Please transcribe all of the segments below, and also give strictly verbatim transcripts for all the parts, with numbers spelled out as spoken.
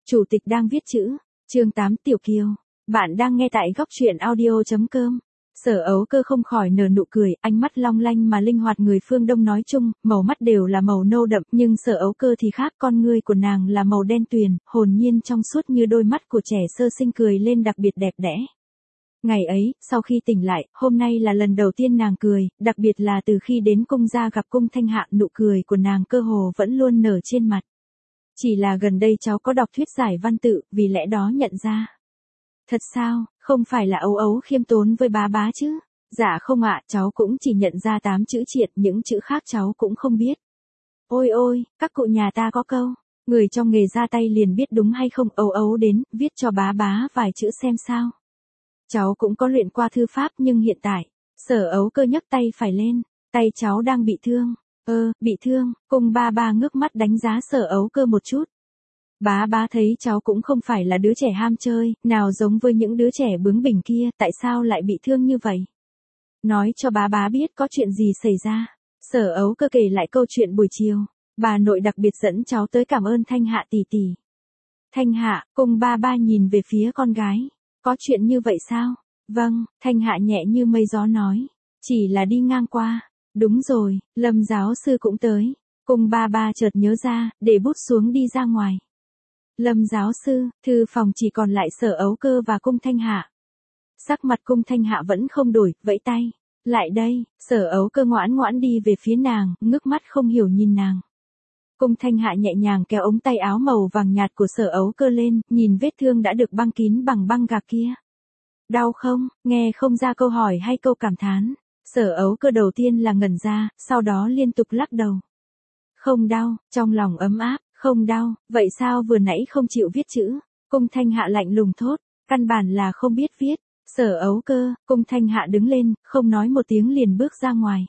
Chủ tịch đang viết chữ. Chương tám Tiểu Kiều. Bạn đang nghe tại góc truyện audio.com. Sở Ấu Cơ không khỏi nở nụ cười, ánh mắt long lanh mà linh hoạt. Người phương Đông nói chung, màu mắt đều là màu nâu đậm, nhưng Sở Ấu Cơ thì khác, con ngươi của nàng là màu đen tuyền, hồn nhiên trong suốt như đôi mắt của trẻ sơ sinh, cười lên đặc biệt đẹp đẽ. Ngày ấy, sau khi tỉnh lại, hôm nay là lần đầu tiên nàng cười, đặc biệt là từ khi đến cung gia gặp Cung Thanh Hạ, nụ cười của nàng cơ hồ vẫn luôn nở trên mặt. Chỉ là gần đây cháu có đọc thuyết giải văn tự, vì lẽ đó nhận ra. Thật sao, không phải là Ấu Ấu khiêm tốn với bá bá chứ? Dạ không ạ, cháu cũng chỉ nhận ra tám chữ triệt, những chữ khác cháu cũng không biết. Ôi ôi, các cụ nhà ta có câu, người trong nghề ra tay liền biết đúng hay không. Ấu Ấu đến, viết cho bá bá vài chữ xem sao. Cháu cũng có luyện qua thư pháp nhưng hiện tại, Sở Ấu Cơ nhấc tay phải lên, tay cháu đang bị thương. Ơ, bị thương, Cung ba ba ngước mắt đánh giá Sở Ấu Cơ một chút. Bá bá thấy cháu cũng không phải là đứa trẻ ham chơi, nào giống với những đứa trẻ bướng bỉnh kia, tại sao lại bị thương như vậy? Nói cho bá bá biết có chuyện gì xảy ra. Sở Ấu Cơ kể lại câu chuyện buổi chiều, bà nội đặc biệt dẫn cháu tới cảm ơn Thanh Hạ tỷ tỷ. Thanh Hạ, Cung ba ba nhìn về phía con gái. Có chuyện như vậy sao? Vâng, Thanh Hạ nhẹ như mây gió nói. Chỉ là đi ngang qua. Đúng rồi, Lâm giáo sư cũng tới. Cung ba ba chợt nhớ ra, để bút xuống đi ra ngoài. Lâm giáo sư, thư phòng chỉ còn lại Sở Ấu Cơ và Cung Thanh Hạ. Sắc mặt Cung Thanh Hạ vẫn không đổi, vẫy tay. Lại đây, Sở Ấu Cơ ngoãn ngoãn đi về phía nàng, ngước mắt không hiểu nhìn nàng. Cung Thanh Hạ nhẹ nhàng kéo ống tay áo màu vàng nhạt của Sở Ấu Cơ lên, nhìn vết thương đã được băng kín bằng băng gạc kia. Đau không? Nghe không ra câu hỏi hay câu cảm thán. Sở Ấu Cơ đầu tiên là ngẩn ra, sau đó liên tục lắc đầu. Không đau, trong lòng ấm áp, không đau, vậy sao vừa nãy không chịu viết chữ? Cung Thanh Hạ lạnh lùng thốt, căn bản là không biết viết. Sở Ấu Cơ, Cung Thanh Hạ đứng lên, không nói một tiếng liền bước ra ngoài.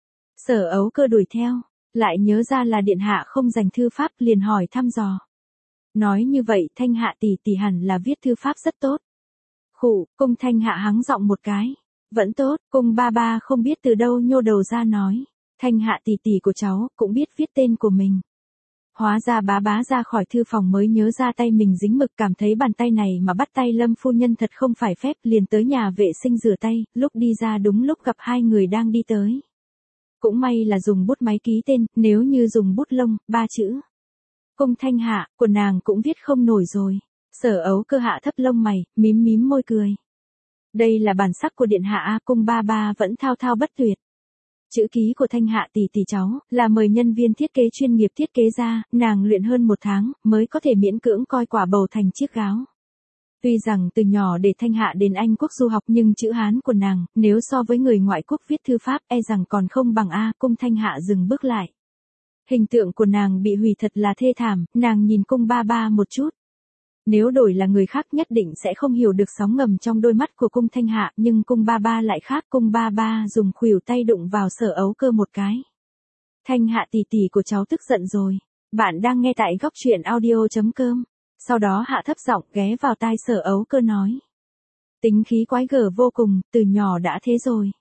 Sở Ấu Cơ đuổi theo, lại nhớ ra là điện hạ không dành thư pháp, liền hỏi thăm dò. Nói như vậy Thanh Hạ tỷ tỷ hẳn là viết thư pháp rất tốt. Khụ, Cung Thanh Hạ hắng giọng một cái. Vẫn tốt, Cung ba ba không biết từ đâu nhô đầu ra nói. Thanh Hạ tỷ tỷ của cháu cũng biết viết tên của mình. Hóa ra bá bá ra khỏi thư phòng mới nhớ ra tay mình dính mực, cảm thấy bàn tay này mà bắt tay Lâm phu nhân thật không phải phép, liền tới nhà vệ sinh rửa tay, lúc đi ra đúng lúc gặp hai người đang đi tới. Cũng may là dùng bút máy ký tên, nếu như dùng bút lông, ba chữ. Cung Thanh Hạ, của nàng cũng viết không nổi rồi. Sở Ấu Cơ hạ thấp lông mày, mím mím môi cười. Đây là bản sắc của điện hạ a. Cung ba ba vẫn thao thao bất tuyệt. Chữ ký của Thanh Hạ tỷ tỷ cháu, là mời nhân viên thiết kế chuyên nghiệp thiết kế ra, nàng luyện hơn một tháng, mới có thể miễn cưỡng coi quả bầu thành chiếc gáo. Tuy rằng từ nhỏ để Thanh Hạ đến Anh quốc du học, nhưng chữ Hán của nàng, nếu so với người ngoại quốc viết thư pháp, e rằng còn không bằng a. Cung Thanh Hạ dừng bước lại. Hình tượng của nàng bị hủy thật là thê thảm, nàng nhìn Cung ba ba một chút. Nếu đổi là người khác nhất định sẽ không hiểu được sóng ngầm trong đôi mắt của Cung Thanh Hạ, nhưng Cung ba ba lại khác. Cung ba ba dùng khuỷu tay đụng vào Sở Ấu Cơ một cái. Thanh Hạ tỷ tỷ của cháu tức giận rồi. Bạn đang nghe tại góc truyện audio.com. Sau đó hạ thấp giọng ghé vào tai Sở Ấu Cơ nói. Tính khí quái gở vô cùng, từ nhỏ đã thế rồi.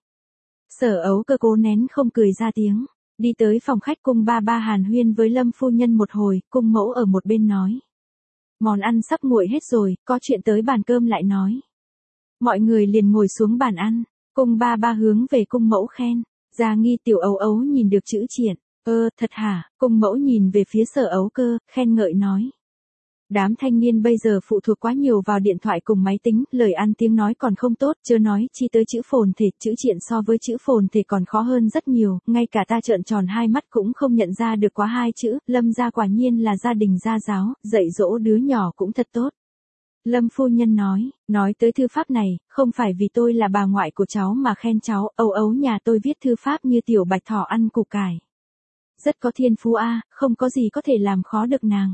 Sở Ấu Cơ cố nén không cười ra tiếng. Đi tới phòng khách. Cung ba ba hàn huyên với Lâm phu nhân một hồi, Cung mẫu ở một bên nói. Món ăn sắp nguội hết rồi, có chuyện tới bàn cơm lại nói. Mọi người liền ngồi xuống bàn ăn. Cung ba ba hướng về Cung mẫu khen. Gia nghi tiểu Ấu Ấu nhìn được chữ triện. Ơ, thật hả? Cung mẫu nhìn về phía Sở Ấu Cơ, khen ngợi nói. Đám thanh niên bây giờ phụ thuộc quá nhiều vào điện thoại cùng máy tính, lời ăn tiếng nói còn không tốt, chưa nói chi tới chữ phồn thể, chữ triện so với chữ phồn thể còn khó hơn rất nhiều, ngay cả ta trợn tròn hai mắt cũng không nhận ra được quá hai chữ. Lâm gia quả nhiên là gia đình gia giáo, dạy dỗ đứa nhỏ cũng thật tốt. Lâm phu nhân nói, nói tới thư pháp này, không phải vì tôi là bà ngoại của cháu mà khen cháu, Ấu Ấu nhà tôi viết thư pháp như tiểu bạch thỏ ăn củ cải. Rất có thiên phú a, không có gì có thể làm khó được nàng.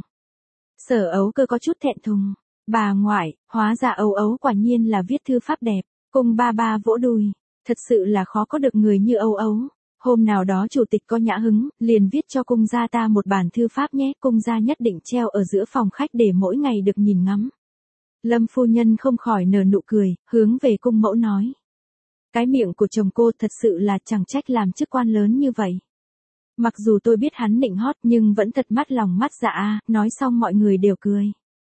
Sở Ấu Cơ có chút thẹn thùng. Bà ngoại, hóa ra Ấu Ấu quả nhiên là viết thư pháp đẹp. Cung ba ba vỗ đùi. Thật sự là khó có được người như Ấu Ấu. Hôm nào đó chủ tịch có nhã hứng, liền viết cho cung gia ta một bản thư pháp nhé. Cung gia nhất định treo ở giữa phòng khách để mỗi ngày được nhìn ngắm. Lâm phu nhân không khỏi nở nụ cười, hướng về Cung mẫu nói. Cái miệng của chồng cô thật sự là chẳng trách làm chức quan lớn như vậy. Mặc dù tôi biết hắn nịnh hót nhưng vẫn thật mắt lòng mắt dạ a. Nói xong mọi người đều cười.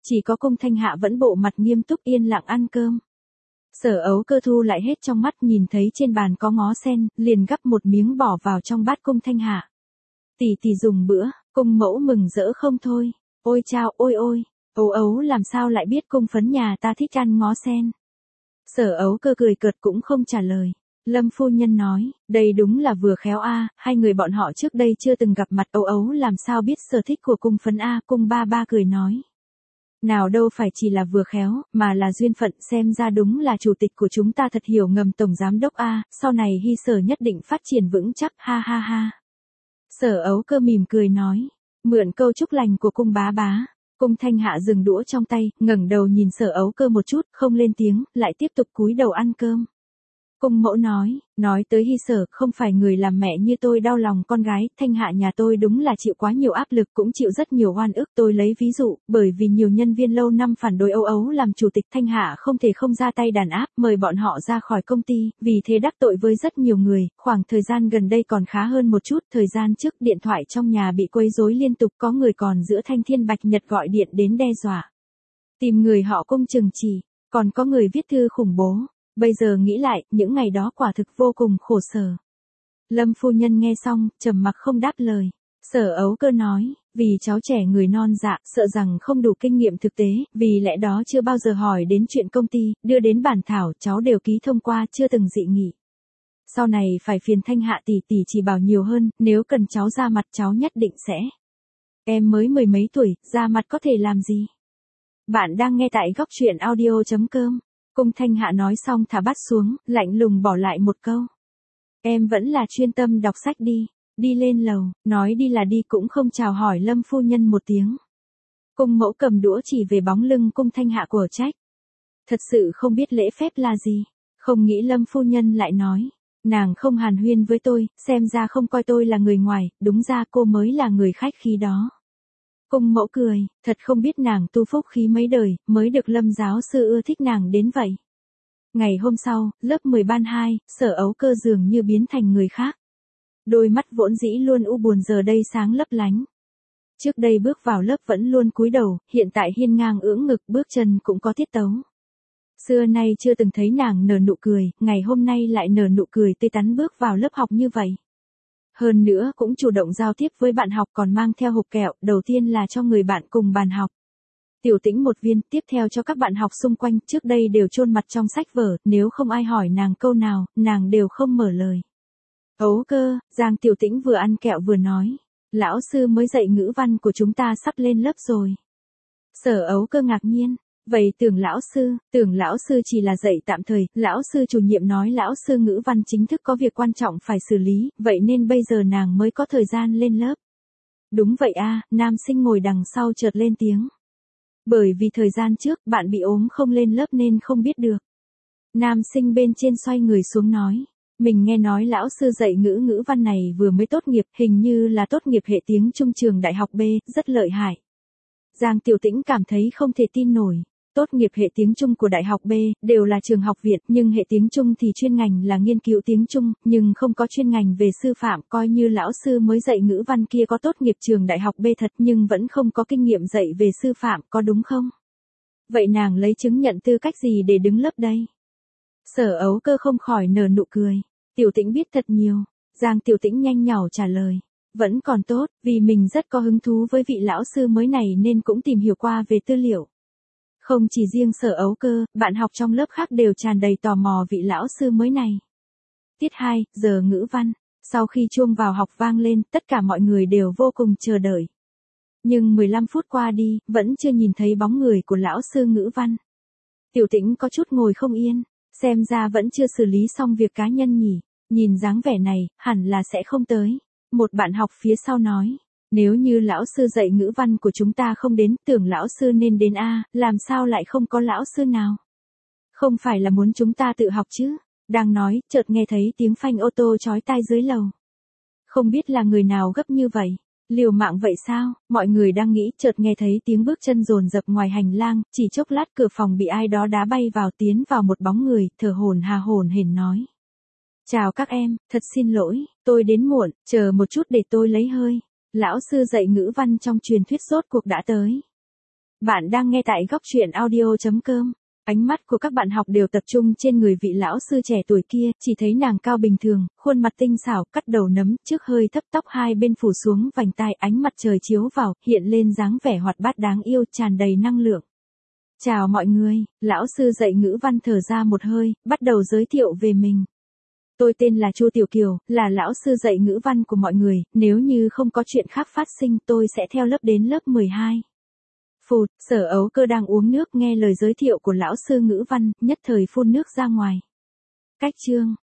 Chỉ có Cung Thanh Hạ vẫn bộ mặt nghiêm túc yên lặng ăn cơm. Sở Ấu Cơ thu lại hết trong mắt, nhìn thấy trên bàn có ngó sen, liền gắp một miếng bỏ vào trong bát Cung Thanh Hạ. Tỷ tỷ dùng bữa, Cung mẫu mừng rỡ không thôi. Ôi chao, ôi ôi, Ấu Ấu làm sao lại biết cung phấn nhà ta thích ăn ngó sen. Sở Ấu Cơ cười cợt cũng không trả lời. Lâm phu nhân nói, đây đúng là vừa khéo a, hai người bọn họ trước đây chưa từng gặp mặt, Ấu Ấu làm sao biết sở thích của cung phấn a. Cung ba ba cười nói. Nào đâu phải chỉ là vừa khéo, mà là duyên phận, xem ra đúng là chủ tịch của chúng ta thật hiểu ngầm tổng giám đốc a, sau này Hy Sở nhất định phát triển vững chắc, ha ha ha. Sở Ấu Cơ mỉm cười nói, mượn câu chúc lành của cung bá bá. Cung Thanh Hạ dừng đũa trong tay, ngẩng đầu nhìn Sở Ấu Cơ một chút, không lên tiếng, lại tiếp tục cúi đầu ăn cơm. Cung mẫu nói, nói tới Hy Sở, không phải người làm mẹ như tôi đau lòng con gái, Thanh Hạ nhà tôi đúng là chịu quá nhiều áp lực, cũng chịu rất nhiều oan ức. Tôi lấy ví dụ, bởi vì nhiều nhân viên lâu năm phản đối Ấu Ấu làm chủ tịch, Thanh Hạ không thể không ra tay đàn áp, mời bọn họ ra khỏi công ty, vì thế đắc tội với rất nhiều người. Khoảng thời gian gần đây còn khá hơn một chút, thời gian trước điện thoại trong nhà bị quấy rối liên tục, có người còn giữa thanh thiên bạch nhật gọi điện đến đe dọa. Tìm người họ Cung trừng trị, còn có người viết thư khủng bố. Bây giờ nghĩ lại, những ngày đó quả thực vô cùng khổ sở. Lâm phu nhân nghe xong, trầm mặc không đáp lời. Sở Ấu Cơ nói, vì cháu trẻ người non dạ, sợ rằng không đủ kinh nghiệm thực tế, vì lẽ đó chưa bao giờ hỏi đến chuyện công ty, đưa đến bản thảo, cháu đều ký thông qua, chưa từng dị nghị. Sau này phải phiền Thanh Hạ tỷ tỷ chỉ bảo nhiều hơn, nếu cần cháu ra mặt cháu nhất định sẽ. Em mới mười mấy tuổi, ra mặt có thể làm gì? Bạn đang nghe tại góc truyện audio chấm com. Cung Thanh Hạ nói xong thả bát xuống, lạnh lùng bỏ lại một câu. Em vẫn là chuyên tâm đọc sách đi, đi lên lầu, nói đi là đi cũng không chào hỏi Lâm phu nhân một tiếng. Cung mẫu cầm đũa chỉ về bóng lưng Cung Thanh Hạ của trách. Thật sự không biết lễ phép là gì, không nghĩ Lâm phu nhân lại nói. Nàng không hàn huyên với tôi, xem ra không coi tôi là người ngoài, đúng ra cô mới là người khách khí đó. Cung mẫu cười, thật không biết nàng tu phúc khí mấy đời, mới được Lâm giáo sư ưa thích nàng đến vậy. Ngày hôm sau, lớp mười ban hai, Sở Ấu Cơ dường như biến thành người khác. Đôi mắt vốn dĩ luôn u buồn giờ đây sáng lấp lánh. Trước đây bước vào lớp vẫn luôn cúi đầu, hiện tại hiên ngang ưỡng ngực, bước chân cũng có tiết tấu. Xưa nay chưa từng thấy nàng nở nụ cười, ngày hôm nay lại nở nụ cười tươi tắn bước vào lớp học như vậy. Hơn nữa cũng chủ động giao tiếp với bạn học, còn mang theo hộp kẹo, đầu tiên là cho người bạn cùng bàn học. Tiểu Tĩnh một viên, tiếp theo cho các bạn học xung quanh, trước đây đều chôn mặt trong sách vở, nếu không ai hỏi nàng câu nào, nàng đều không mở lời. Ấu Cơ, Giang Tiểu Tĩnh vừa ăn kẹo vừa nói, lão sư mới dạy ngữ văn của chúng ta sắp lên lớp rồi. Sở Ấu Cơ ngạc nhiên. Vậy tưởng lão sư, tưởng lão sư chỉ là dạy tạm thời, lão sư chủ nhiệm nói lão sư ngữ văn chính thức có việc quan trọng phải xử lý, vậy nên bây giờ nàng mới có thời gian lên lớp. Đúng vậy a, nam sinh ngồi đằng sau chợt lên tiếng. Bởi vì thời gian trước bạn bị ốm không lên lớp nên không biết được. Nam sinh bên trên xoay người xuống nói, mình nghe nói lão sư dạy ngữ ngữ văn này vừa mới tốt nghiệp, hình như là tốt nghiệp hệ tiếng Trung trường đại học B, rất lợi hại. Giang Tiểu Tĩnh cảm thấy không thể tin nổi. Tốt nghiệp hệ tiếng Trung của Đại học B, đều là trường học Việt, nhưng hệ tiếng Trung thì chuyên ngành là nghiên cứu tiếng Trung, nhưng không có chuyên ngành về sư phạm, coi như lão sư mới dạy ngữ văn kia có tốt nghiệp trường Đại học B thật nhưng vẫn không có kinh nghiệm dạy về sư phạm, có đúng không? Vậy nàng lấy chứng nhận tư cách gì để đứng lớp đây? Sở Ấu Cơ không khỏi nở nụ cười. Tiểu Tĩnh biết thật nhiều. Giang Tiểu Tĩnh nhanh nhảu trả lời. Vẫn còn tốt, vì mình rất có hứng thú với vị lão sư mới này nên cũng tìm hiểu qua về tư liệu. Không chỉ riêng Sở Ấu Cơ, bạn học trong lớp khác đều tràn đầy tò mò vị lão sư mới này. Tiết hai, giờ ngữ văn. Sau khi chuông vào học vang lên, tất cả mọi người đều vô cùng chờ đợi. Nhưng mười lăm phút qua đi, vẫn chưa nhìn thấy bóng người của lão sư ngữ văn. Tiểu Tĩnh có chút ngồi không yên, xem ra vẫn chưa xử lý xong việc cá nhân nhỉ, nhìn dáng vẻ này, hẳn là sẽ không tới. Một bạn học phía sau nói. Nếu như lão sư dạy ngữ văn của chúng ta không đến, tưởng lão sư nên đến a, làm sao lại không có lão sư nào? Không phải là muốn chúng ta tự học chứ? Đang nói, chợt nghe thấy tiếng phanh ô tô chói tai dưới lầu. Không biết là người nào gấp như vậy? Liều mạng vậy sao? Mọi người đang nghĩ, chợt nghe thấy tiếng bước chân dồn dập ngoài hành lang, chỉ chốc lát cửa phòng bị ai đó đá bay vào, tiến vào một bóng người, thở hổn hà hổn hển nói. Chào các em, thật xin lỗi, tôi đến muộn, chờ một chút để tôi lấy hơi. Lão sư dạy ngữ văn trong truyền thuyết rốt cuộc đã tới. Bạn đang nghe tại góc truyện audio chấm com. Ánh mắt của các bạn học đều tập trung trên người vị lão sư trẻ tuổi kia, chỉ thấy nàng cao bình thường, khuôn mặt tinh xảo, cắt đầu nấm, trước hơi thấp tóc hai bên phủ xuống vành tai, ánh mặt trời chiếu vào, hiện lên dáng vẻ hoạt bát đáng yêu, tràn đầy năng lượng. Chào mọi người, lão sư dạy ngữ văn thở ra một hơi, bắt đầu giới thiệu về mình. Tôi tên là Chu Tiểu Kiều, là lão sư dạy ngữ văn của mọi người, nếu như không có chuyện khác phát sinh tôi sẽ theo lớp đến lớp mười hai. Phụt, Sở Ấu Cơ đang uống nước nghe lời giới thiệu của lão sư ngữ văn, nhất thời phun nước ra ngoài. Cách chương,